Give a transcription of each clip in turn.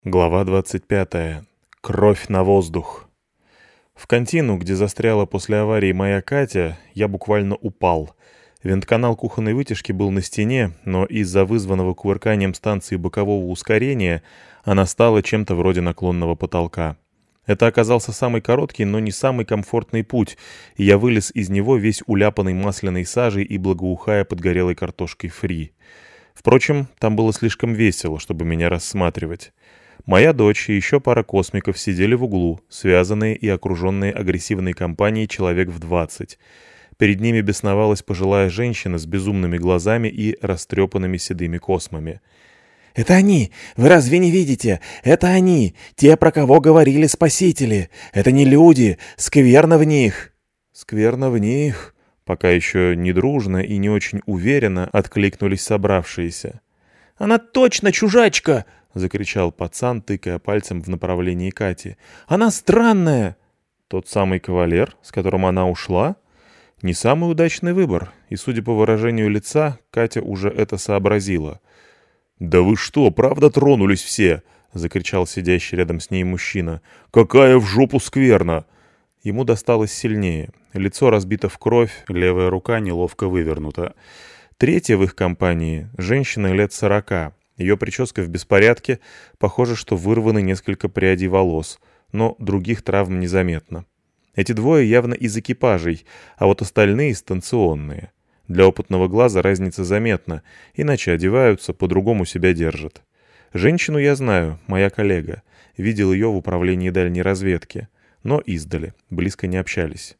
Глава 25. Кровь на воздух. В контину, где застряла после аварии моя Катя, я буквально упал. Вентканал кухонной вытяжки был на стене, но из-за вызванного кувырканием станции бокового ускорения она стала чем-то вроде наклонного потолка. Это оказался самый короткий, но не самый комфортный путь, и я вылез из него весь уляпанный масляной сажей и благоухая подгорелой картошкой фри. Впрочем, там было слишком весело, чтобы меня рассматривать. Моя дочь и еще пара космиков сидели в углу, связанные и окруженные агрессивной компанией человек в 20. Перед ними бесновалась пожилая женщина с безумными глазами и растрепанными седыми космами. «Это они! Вы разве не видите? Это они! Те, про кого говорили спасители! Это не люди! Скверно в них!» «Скверно в них!» Пока еще недружно и не очень уверенно откликнулись собравшиеся. «Она точно чужачка!» — закричал пацан, тыкая пальцем в направлении Кати. «Она странная!» Тот самый кавалер, с которым она ушла? Не самый удачный выбор, и, судя по выражению лица, Катя уже это сообразила. «Да вы что, правда тронулись все?» — закричал сидящий рядом с ней мужчина. «Какая в жопу скверна!» Ему досталось сильнее. Лицо разбито в кровь, левая рука неловко вывернута. Третья в их компании — женщина лет 40. Ее прическа в беспорядке, похоже, что вырваны несколько прядей волос, но других травм незаметно. Эти двое явно из экипажей, а вот остальные станционные. Для опытного глаза разница заметна, иначе одеваются, по-другому себя держат. Женщину я знаю, моя коллега. Видел ее в управлении дальней разведки, но издали, близко не общались.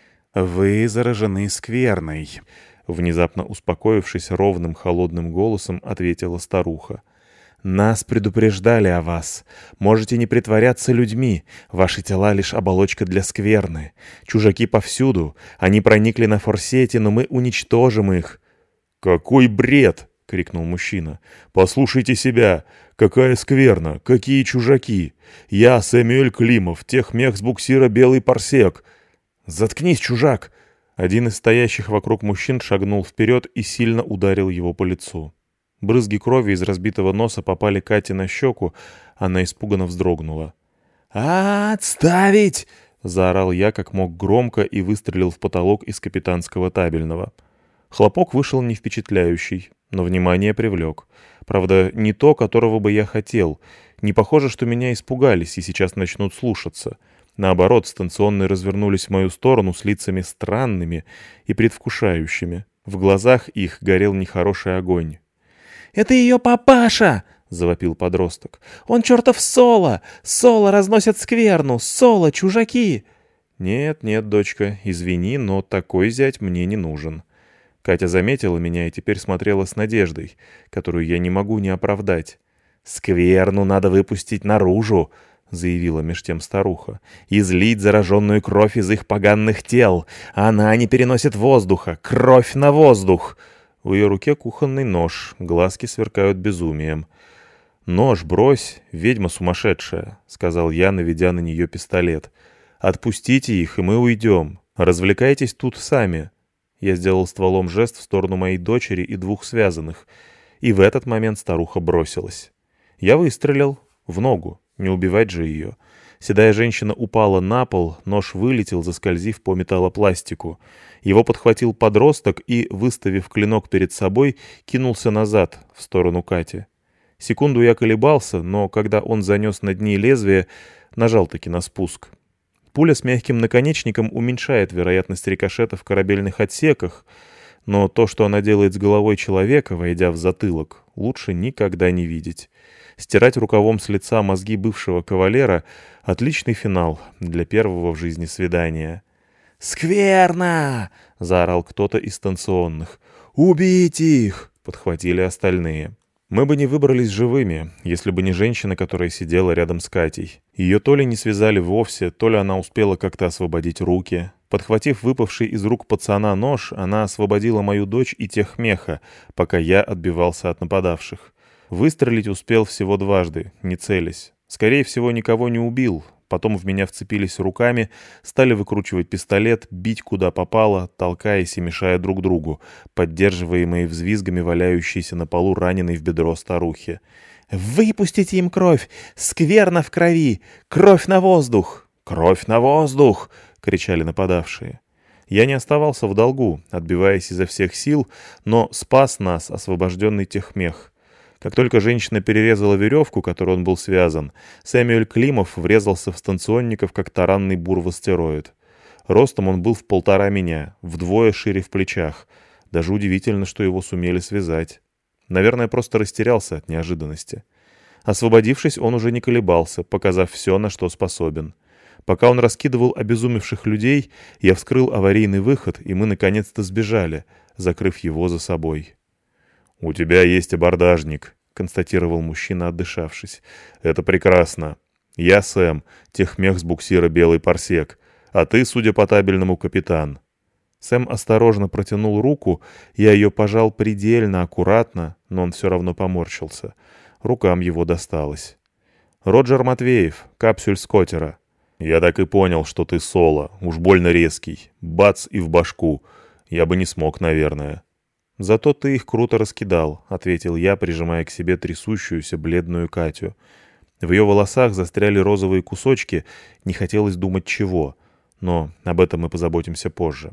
«Вы заражены скверной», — внезапно успокоившись ровным холодным голосом, ответила старуха. «Нас предупреждали о вас. Можете не притворяться людьми. Ваши тела — лишь оболочка для скверны. Чужаки повсюду. Они проникли на форсете, но мы уничтожим их». «Какой бред!» — крикнул мужчина. «Послушайте себя! Какая скверна! Какие чужаки! Я Сэмюэль Климов, техмех с буксира «Белый парсек». «Заткнись, чужак!» Один из стоящих вокруг мужчин шагнул вперед и сильно ударил его по лицу. Брызги крови из разбитого носа попали Кате на щеку, она испуганно вздрогнула. «Отставить!» — заорал я как мог громко и выстрелил в потолок из капитанского табельного. Хлопок вышел не впечатляющий, но внимание привлек. Правда, не то, которого бы я хотел. Не похоже, что меня испугались и сейчас начнут слушаться. Наоборот, станционные развернулись в мою сторону с лицами странными и предвкушающими. В глазах их горел нехороший огонь. «Это ее папаша!» — завопил подросток. «Он чертов Соло! Соло разносят скверну! Соло, чужаки!» «Нет, нет, дочка, извини, но такой зять мне не нужен». Катя заметила меня и теперь смотрела с надеждой, которую я не могу не оправдать. «Скверну надо выпустить наружу!» — заявила меж тем старуха. «Излить зараженную кровь из их поганых тел! Она не переносит воздуха! Кровь на воздух!» В ее руке кухонный нож, глазки сверкают безумием. «Нож брось, ведьма сумасшедшая», — сказал я, наведя на нее пистолет. «Отпустите их, и мы уйдем. Развлекайтесь тут сами». Я сделал стволом жест в сторону моей дочери и двух связанных. И в этот момент старуха бросилась. Я выстрелил в ногу, не убивать же ее. Седая женщина упала на пол, нож вылетел, заскользив по металлопластику. Его подхватил подросток и, выставив клинок перед собой, кинулся назад, в сторону Кати. Секунду я колебался, но когда он занес над ней лезвие, нажал-таки на спуск. Пуля с мягким наконечником уменьшает вероятность рикошета в корабельных отсеках, но то, что она делает с головой человека, войдя в затылок, лучше никогда не видеть. Стирать рукавом с лица мозги бывшего кавалера — отличный финал для первого в жизни свидания. «Скверно!» — заорал кто-то из станционных. «Убейте их!» — подхватили остальные. Мы бы не выбрались живыми, если бы не женщина, которая сидела рядом с Катей. Ее то ли не связали вовсе, то ли она успела как-то освободить руки. Подхватив выпавший из рук пацана нож, она освободила мою дочь и техмеха, пока я отбивался от нападавших. Выстрелить успел всего дважды, не целясь. Скорее всего, никого не убил. Потом в меня вцепились руками, стали выкручивать пистолет, бить куда попало, толкаясь и мешая друг другу, поддерживаемые взвизгами валяющейся на полу раненой в бедро старухи. «Выпустите им кровь! Скверно в крови! Кровь на воздух! Кровь на воздух!» — кричали нападавшие. Я не оставался в долгу, отбиваясь изо всех сил, но спас нас освобожденный техмех. Как только женщина перерезала веревку, которой он был связан, Сэмюэль Климов врезался в станционников, как таранный бур в астероид. Ростом он был в 1,5 меня, вдвое шире в плечах. Даже удивительно, что его сумели связать. Наверное, просто растерялся от неожиданности. Освободившись, он уже не колебался, показав все, на что способен. Пока он раскидывал обезумевших людей, я вскрыл аварийный выход, и мы наконец-то сбежали, закрыв его за собой. «У тебя есть абордажник», — констатировал мужчина, отдышавшись. «Это прекрасно. Я Сэм, техмех с буксира «Белый парсек», а ты, судя по табельному, капитан». Сэм осторожно протянул руку, я ее пожал предельно аккуратно, но он все равно поморщился. Рукам его досталось. «Роджер Матвеев, капсюль Скотера». «Я так и понял, что ты соло, уж больно резкий. Бац и в башку. Я бы не смог, наверное». «Зато ты их круто раскидал», — ответил я, прижимая к себе трясущуюся бледную Катю. В ее волосах застряли розовые кусочки, не хотелось думать чего, но об этом мы позаботимся позже.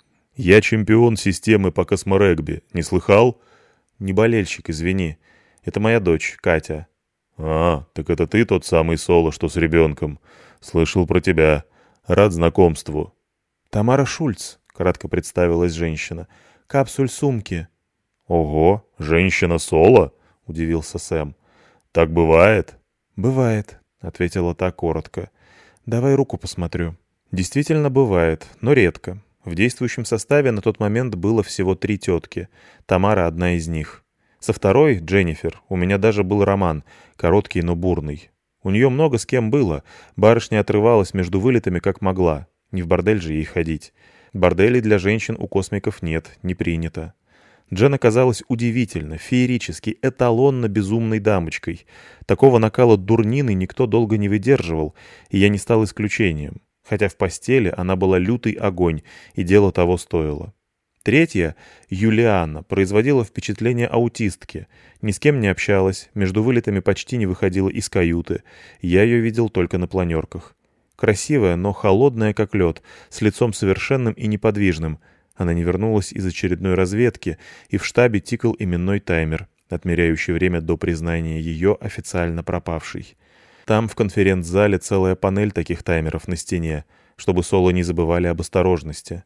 «Я чемпион системы по косморегби. Не слыхал?» «Не болельщик, извини. Это моя дочь, Катя». «А, так это ты тот самый соло, что с ребенком. Слышал про тебя. Рад знакомству». «Тамара Шульц», — кратко представилась женщина. «Капсуль сумки». «Ого, женщина-соло?» — удивился Сэм. «Так бывает?» «Бывает», — ответила та коротко. «Давай руку посмотрю». «Действительно бывает, но редко. В действующем составе на тот момент было всего 3 тетки. Тамара одна из них. Со второй, Дженнифер, у меня даже был роман, короткий, но бурный. У нее много с кем было. Барышня отрывалась между вылетами как могла. Не в бордель же ей ходить. Борделей для женщин у космиков нет, не принято. Джен оказалась удивительно, феерически, эталонно безумной дамочкой. Такого накала дурнины никто долго не выдерживал, и я не стал исключением. Хотя в постели она была лютый огонь, и дело того стоило. Третья, Юлианна, производила впечатление аутистки. Ни с кем не общалась, между вылетами почти не выходила из каюты. Я ее видел только на планерках. Красивая, но холодная, как лед, с лицом совершенным и неподвижным. Она не вернулась из очередной разведки, и в штабе тикал именной таймер, отмеряющий время до признания ее официально пропавшей. Там, в конференц-зале, целая панель таких таймеров на стене, чтобы соло не забывали об осторожности.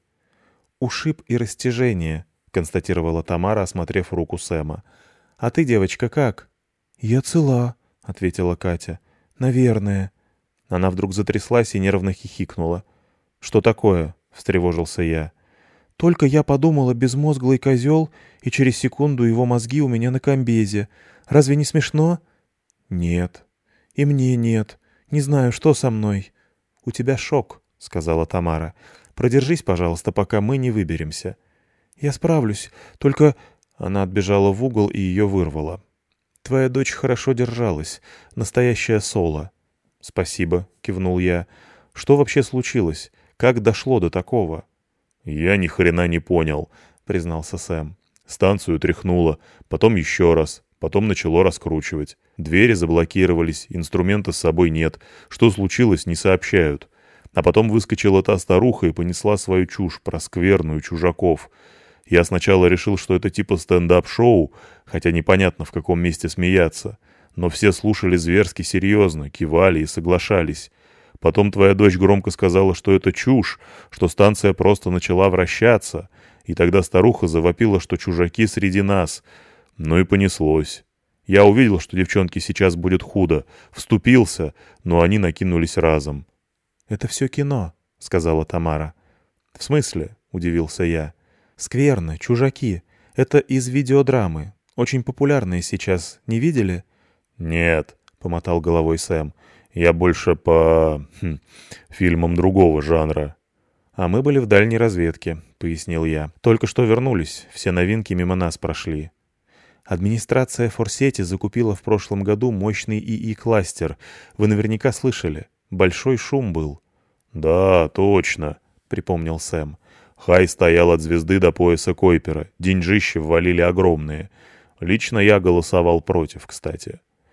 «Ушиб и растяжение», — констатировала Тамара, осмотрев руку Сэма. «А ты, девочка, как?» «Я цела», — ответила Катя. «Наверное». Она вдруг затряслась и нервно хихикнула. «Что такое?» — встревожился я. «Только я подумала, безмозглый козел, и через секунду его мозги у меня на комбезе. Разве не смешно?» «Нет». «И мне нет. Не знаю, что со мной». «У тебя шок», — сказала Тамара. «Продержись, пожалуйста, пока мы не выберемся». «Я справлюсь. Только...» Она отбежала в угол и ее вырвала. «Твоя дочь хорошо держалась. Настоящая соло». «Спасибо», — кивнул я. «Что вообще случилось? Как дошло до такого?» «Я ни хрена не понял», — признался Сэм. «Станцию тряхнуло, потом еще раз, потом начало раскручивать. Двери заблокировались, инструмента с собой нет. Что случилось, не сообщают. А потом выскочила та старуха и понесла свою чушь про скверную чужаков. Я сначала решил, что это типа стендап-шоу, хотя непонятно, в каком месте смеяться. Но все слушали зверски серьезно, кивали и соглашались. Потом твоя дочь громко сказала, что это чушь, что станция просто начала вращаться. И тогда старуха завопила, что чужаки среди нас. Ну и понеслось. Я увидел, что девчонке сейчас будет худо. Вступился, но они накинулись разом. «Это все кино», — сказала Тамара. «В смысле?» — удивился я. «Скверно, чужаки. Это из видеодрамы. Очень популярные сейчас. Не видели?» «Нет», — помотал головой Сэм. «Я больше по... фильмам другого жанра». «А мы были в дальней разведке», — пояснил я. «Только что вернулись. Все новинки мимо нас прошли». Администрация Форсети закупила в прошлом году мощный ИИ-кластер. Вы наверняка слышали. Большой шум был. «Да, точно», — припомнил Сэм. «Хай стоял от звезды до пояса Койпера. Деньжищи ввалили огромные. Лично я голосовал против, кстати».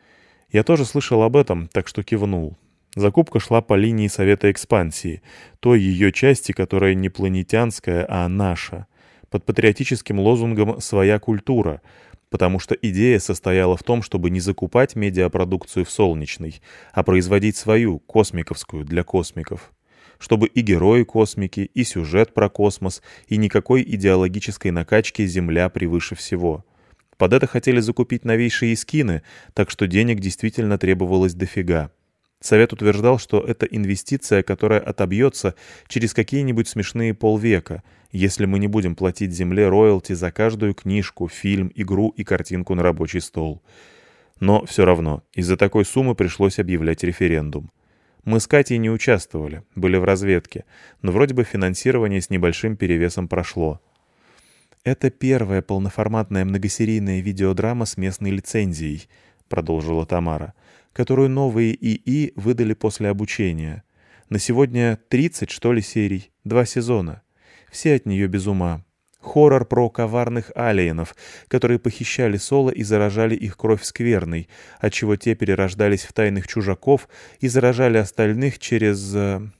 Я тоже слышал об этом, так что кивнул. Закупка шла по линии Совета экспансии, той ее части, которая не планетянская, а наша, под патриотическим лозунгом «Своя культура», потому что идея состояла в том, чтобы не закупать медиапродукцию в Солнечной, а производить свою, космиковскую, для космиков. Чтобы и герои-космики, и сюжет про космос, и никакой идеологической накачки «Земля превыше всего». Под это хотели закупить новейшие скины, так что денег действительно требовалось дофига. Совет утверждал, что это инвестиция, которая отобьется через какие-нибудь смешные полвека, если мы не будем платить Земле роялти за каждую книжку, фильм, игру и картинку на рабочий стол. Но все равно, из-за такой суммы пришлось объявлять референдум. Мы с Катей не участвовали, были в разведке, но вроде бы финансирование с небольшим перевесом прошло. «Это первая полноформатная многосерийная видеодрама с местной лицензией», — продолжила Тамара, «которую новые ИИ выдали после обучения. На сегодня 30, что ли, серий, 2 сезона. Все от нее без ума. Хоррор про коварных алиенов, которые похищали Соло и заражали их кровь скверной, отчего те перерождались в тайных чужаков и заражали остальных через...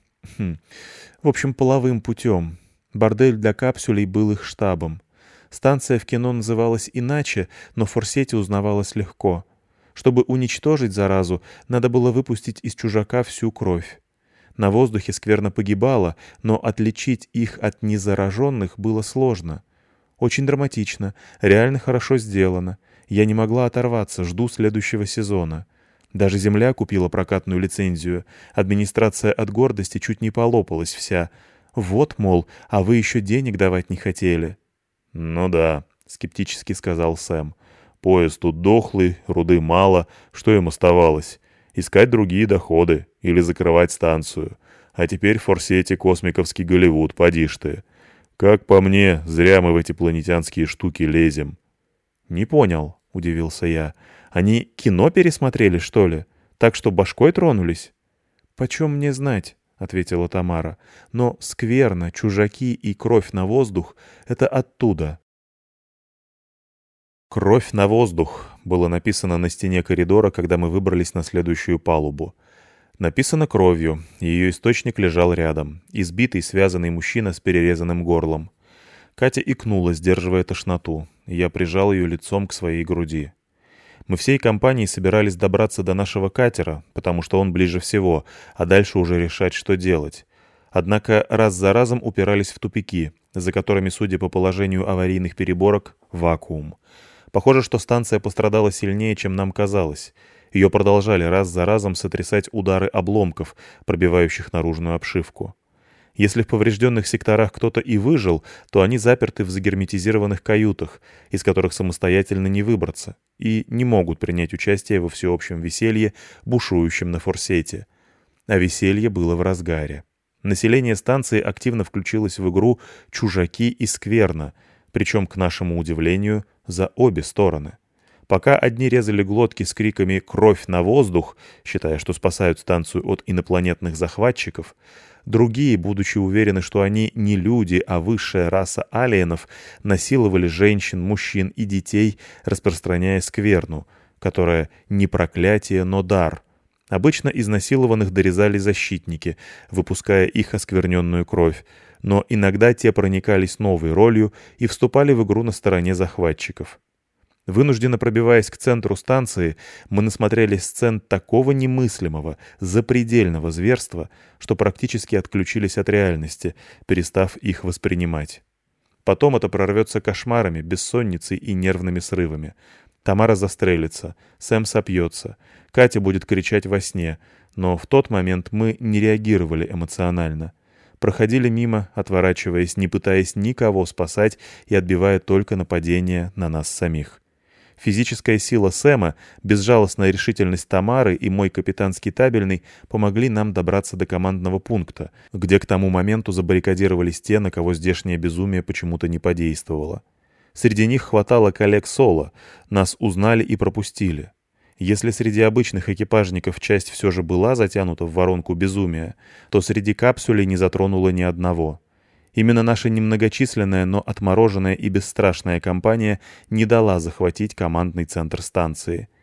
в общем, половым путем. Бордель для капсулей был их штабом. Станция в кино называлась иначе, но в Форсете узнавалась легко. Чтобы уничтожить заразу, надо было выпустить из чужака всю кровь. На воздухе скверно погибала, но отличить их от незараженных было сложно. Очень драматично, реально хорошо сделано. Я не могла оторваться, жду следующего сезона. Даже Земля купила прокатную лицензию. Администрация от гордости чуть не полопалась вся. Вот, мол, а вы еще денег давать не хотели. «Ну да», — скептически сказал Сэм. «Поезд тут дохлый, руды мало, что им оставалось? Искать другие доходы или закрывать станцию. А теперь в Форсете космиковский Голливуд, поди ж ты. Как по мне, зря мы в эти планетянские штуки лезем». «Не понял», — удивился я. «Они кино пересмотрели, что ли? Так что башкой тронулись?» «Почем мне знать?» — ответила Тамара. «Но скверно, чужаки и кровь на воздух — это оттуда». «Кровь на воздух» было написано на стене коридора, когда мы выбрались на следующую палубу. Написано кровью, ее источник лежал рядом, избитый, связанный мужчина с перерезанным горлом. Катя икнула, сдерживая тошноту, и я прижал ее лицом к своей груди. Мы всей компанией собирались добраться до нашего катера, потому что он ближе всего, а дальше уже решать, что делать. Однако раз за разом упирались в тупики, за которыми, судя по положению аварийных переборок, вакуум. Похоже, что станция пострадала сильнее, чем нам казалось. Ее продолжали раз за разом сотрясать удары обломков, пробивающих наружную обшивку. Если в поврежденных секторах кто-то и выжил, то они заперты в загерметизированных каютах, из которых самостоятельно не выбраться, и не могут принять участие во всеобщем веселье, бушующем на Форсете. А веселье было в разгаре. Население станции активно включилось в игру «Чужаки» и «Скверно», причем, к нашему удивлению, за обе стороны. Пока одни резали глотки с криками «Кровь на воздух», считая, что спасают станцию от инопланетных захватчиков, другие, будучи уверены, что они не люди, а высшая раса алиенов, насиловали женщин, мужчин и детей, распространяя скверну, которая не проклятие, но дар. Обычно изнасилованных дорезали защитники, выпуская их оскверненную кровь, но иногда те проникались новой ролью и вступали в игру на стороне захватчиков. Вынужденно пробиваясь к центру станции, мы насмотрелись сцен такого немыслимого, запредельного зверства, что практически отключились от реальности, перестав их воспринимать. Потом это прорвется кошмарами, бессонницей и нервными срывами. Тамара застрелится, Сэм сопьется, Катя будет кричать во сне, но в тот момент мы не реагировали эмоционально. Проходили мимо, отворачиваясь, не пытаясь никого спасать и отбивая только нападения на нас самих. Физическая сила Сэма, безжалостная решительность Тамары и мой капитанский табельный помогли нам добраться до командного пункта, где к тому моменту забаррикадировались те, на кого здешнее безумие почему-то не подействовало. Среди них хватало коллег Соло, нас узнали и пропустили. Если среди обычных экипажников часть все же была затянута в воронку безумия, то среди капсулей не затронуло ни одного. Именно наша немногочисленная, но отмороженная и бесстрашная компания не дала захватить командный центр станции.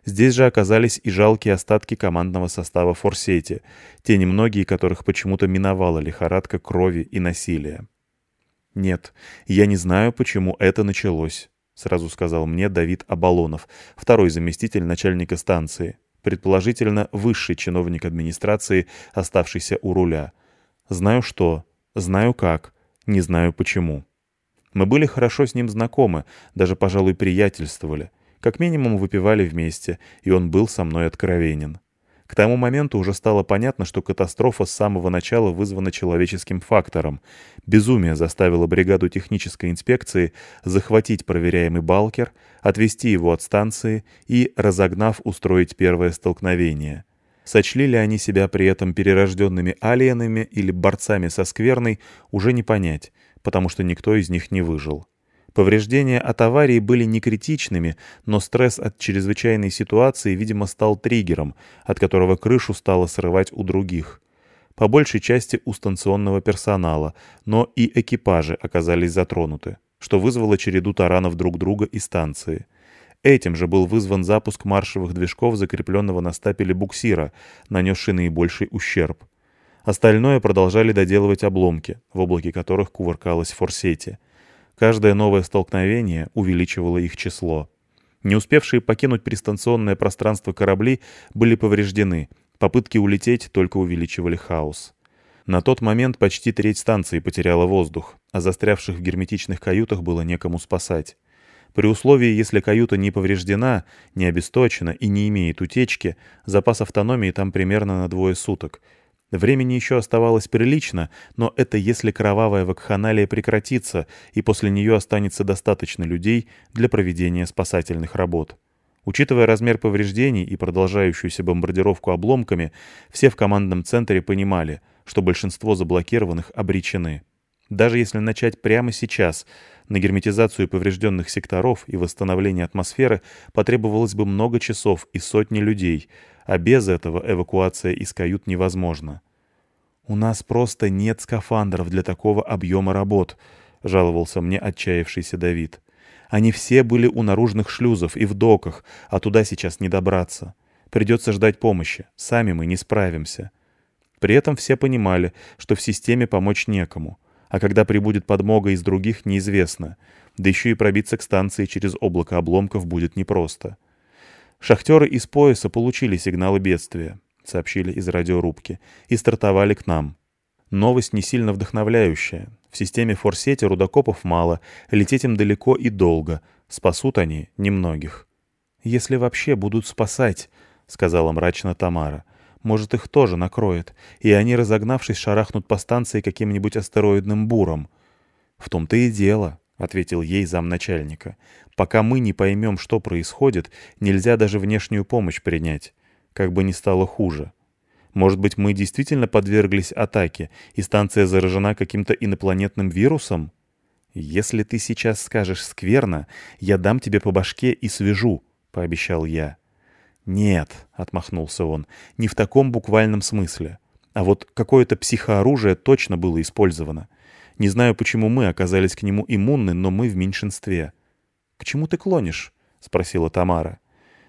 Здесь же оказались и жалкие остатки командного состава Форсети, те немногие, которых почему-то миновала лихорадка крови и насилия. «Нет, я не знаю, почему это началось», — сразу сказал мне Давид Абалонов, второй заместитель начальника станции, предположительно высший чиновник администрации, оставшийся у руля. «Знаю что, знаю как, не знаю почему». Мы были хорошо с ним знакомы, даже, пожалуй, приятельствовали. Как минимум выпивали вместе, и он был со мной откровенен. К тому моменту уже стало понятно, что катастрофа с самого начала вызвана человеческим фактором. Безумие заставило бригаду технической инспекции захватить проверяемый «Балкер», отвести его от станции и, разогнав, устроить первое столкновение. Сочли ли они себя при этом перерожденными алиенами или борцами со скверной, уже не понять, потому что никто из них не выжил. Повреждения от аварии были не критичными, но стресс от чрезвычайной ситуации, видимо, стал триггером, от которого крышу стало срывать у других. По большей части у станционного персонала, но и экипажи оказались затронуты, что вызвало череду таранов друг друга и станции. Этим же был вызван запуск маршевых движков, закрепленного на стапеле буксира, нанесший наибольший ущерб. Остальное продолжали доделывать обломки, в облаке которых кувыркалась Форсети. Каждое новое столкновение увеличивало их число. Не успевшие покинуть пристанционное пространство корабли были повреждены, попытки улететь только увеличивали хаос. На тот момент почти треть станции потеряла воздух, а застрявших в герметичных каютах было некому спасать. При условии, если каюта не повреждена, не обесточена и не имеет утечки, запас автономии там примерно на 2 суток. Времени еще оставалось прилично, но это если кровавая вакханалия прекратится, и после нее останется достаточно людей для проведения спасательных работ. Учитывая размер повреждений и продолжающуюся бомбардировку обломками, все в командном центре понимали, что большинство заблокированных обречены. Даже если начать прямо сейчас, на герметизацию поврежденных секторов и восстановление атмосферы потребовалось бы много часов и сотни людей, а без этого эвакуация из кают невозможна. «У нас просто нет скафандров для такого объема работ», — жаловался мне отчаявшийся Давид. «Они все были у наружных шлюзов и в доках, а туда сейчас не добраться. Придется ждать помощи, сами мы не справимся». При этом все понимали, что в системе помочь некому, а когда прибудет подмога из других, неизвестно, да еще и пробиться к станции через облако обломков будет непросто. «Шахтеры из пояса получили сигналы бедствия», — сообщили из радиорубки, и стартовали к нам. Новость не сильно вдохновляющая. В системе Форсети рудокопов мало, лететь им далеко и долго, спасут они немногих. «Если вообще будут спасать», — сказала мрачно Тамара, — «может, их тоже накроет, и они, разогнавшись, шарахнут по станции каким-нибудь астероидным буром». «В том-то и дело», — ответил ей замначальника. «Пока мы не поймем, что происходит, нельзя даже внешнюю помощь принять, как бы ни стало хуже. Может быть, мы действительно подверглись атаке, и станция заражена каким-то инопланетным вирусом? Если ты сейчас скажешь скверно, я дам тебе по башке и свяжу», — пообещал я. «Нет», — отмахнулся он, — «не в таком буквальном смысле. А вот какое-то психооружие точно было использовано. Не знаю, почему мы оказались к нему иммунны, но мы в меньшинстве». «К чему ты клонишь?» — спросила Тамара.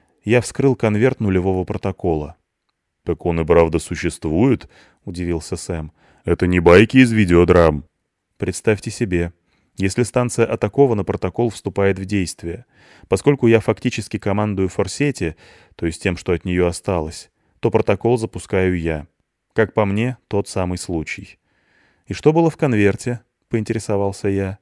Я вскрыл конверт нулевого протокола. «Так он и правда существует?» — удивился Сэм. «Это не байки из видеодрам». «Представьте себе. Если станция атакована, протокол вступает в действие. Поскольку я фактически командую Форсети, то есть тем, что от нее осталось, то протокол запускаю я. Как по мне, тот самый случай». «И что было в конверте?» — поинтересовался я.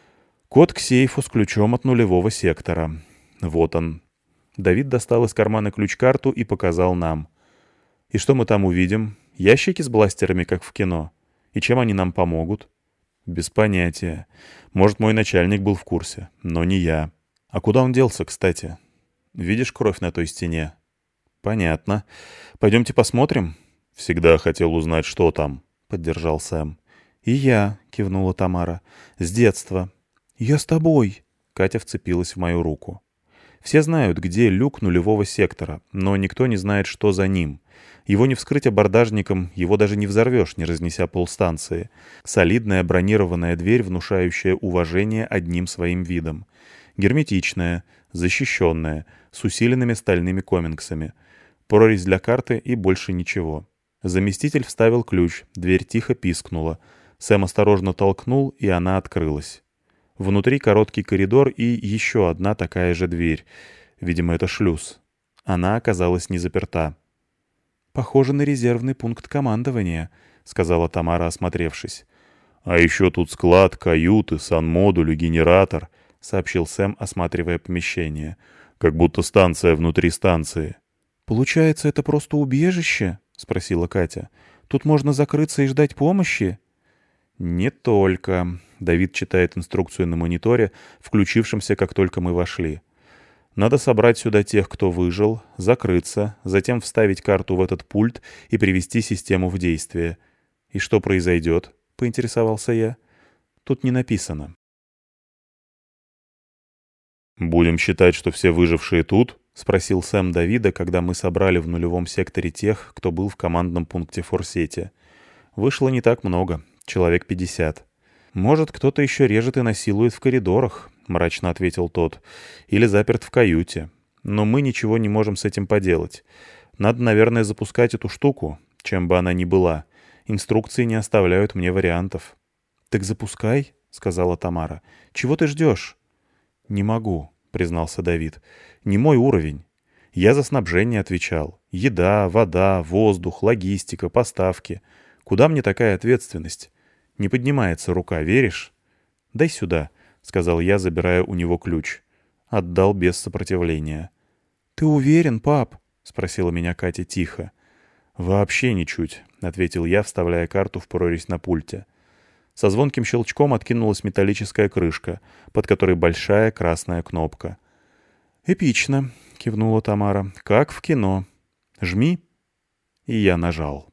«Код к сейфу с ключом от нулевого сектора. Вот он». Давид достал из кармана ключ-карту и показал нам. «И что мы там увидим? Ящики с бластерами, как в кино? И чем они нам помогут?» «Без понятия. Может, мой начальник был в курсе, но не я. А куда он делся, кстати? Видишь кровь на той стене?» «Понятно. Пойдемте посмотрим?» «Всегда хотел узнать, что там», — поддержал Сэм. «И я», — кивнула Тамара, — «с детства». «Я с тобой», — Катя вцепилась в мою руку. Все знают, где люк нулевого сектора, но никто не знает, что за ним. Его не вскрыть абордажником, его даже не взорвешь, не разнеся полстанции. Солидная бронированная дверь, внушающая уважение одним своим видом. Герметичная, защищенная, с усиленными стальными комингсами. Прорезь для карты и больше ничего. Заместитель вставил ключ, дверь тихо пискнула. Сэм осторожно толкнул, и она открылась. Внутри короткий коридор и еще одна такая же дверь. Видимо, это шлюз. Она оказалась не заперта. «Похоже на резервный пункт командования», — сказала Тамара, осмотревшись. «А еще тут склад, каюты, санмодуль и генератор», — сообщил Сэм, осматривая помещение. «Как будто станция внутри станции». «Получается, это просто убежище?» — спросила Катя. «Тут можно закрыться и ждать помощи?» «Не только», — Давид читает инструкцию на мониторе, включившемся, как только мы вошли. «Надо собрать сюда тех, кто выжил, закрыться, затем вставить карту в этот пульт и привести систему в действие. И что произойдет?» — поинтересовался я. «Тут не написано». «Будем считать, что все выжившие тут?» — спросил Сэм Давида, когда мы собрали в нулевом секторе тех, кто был в командном пункте Форсете. Вышло не так много, человек 50. «Может, кто-то еще режет и насилует в коридорах», — мрачно ответил тот. «Или заперт в каюте. Но мы ничего не можем с этим поделать. Надо, наверное, запускать эту штуку, чем бы она ни была. Инструкции не оставляют мне вариантов». «Так запускай», — сказала Тамара. «Чего ты ждешь?» «Не могу», — признался Давид. «Не мой уровень. Я за снабжение отвечал. Еда, вода, воздух, логистика, поставки. Куда мне такая ответственность? Не поднимается рука, веришь?» «Дай сюда», — сказал я, забирая у него ключ. Отдал без сопротивления. «Ты уверен, пап?» — спросила меня Катя тихо. «Вообще ничуть», — ответил я, вставляя карту в прорезь на пульте. Со звонким щелчком откинулась металлическая крышка, под которой большая красная кнопка. «Эпично», — кивнула Тамара, — «как в кино. Жми». И я нажал.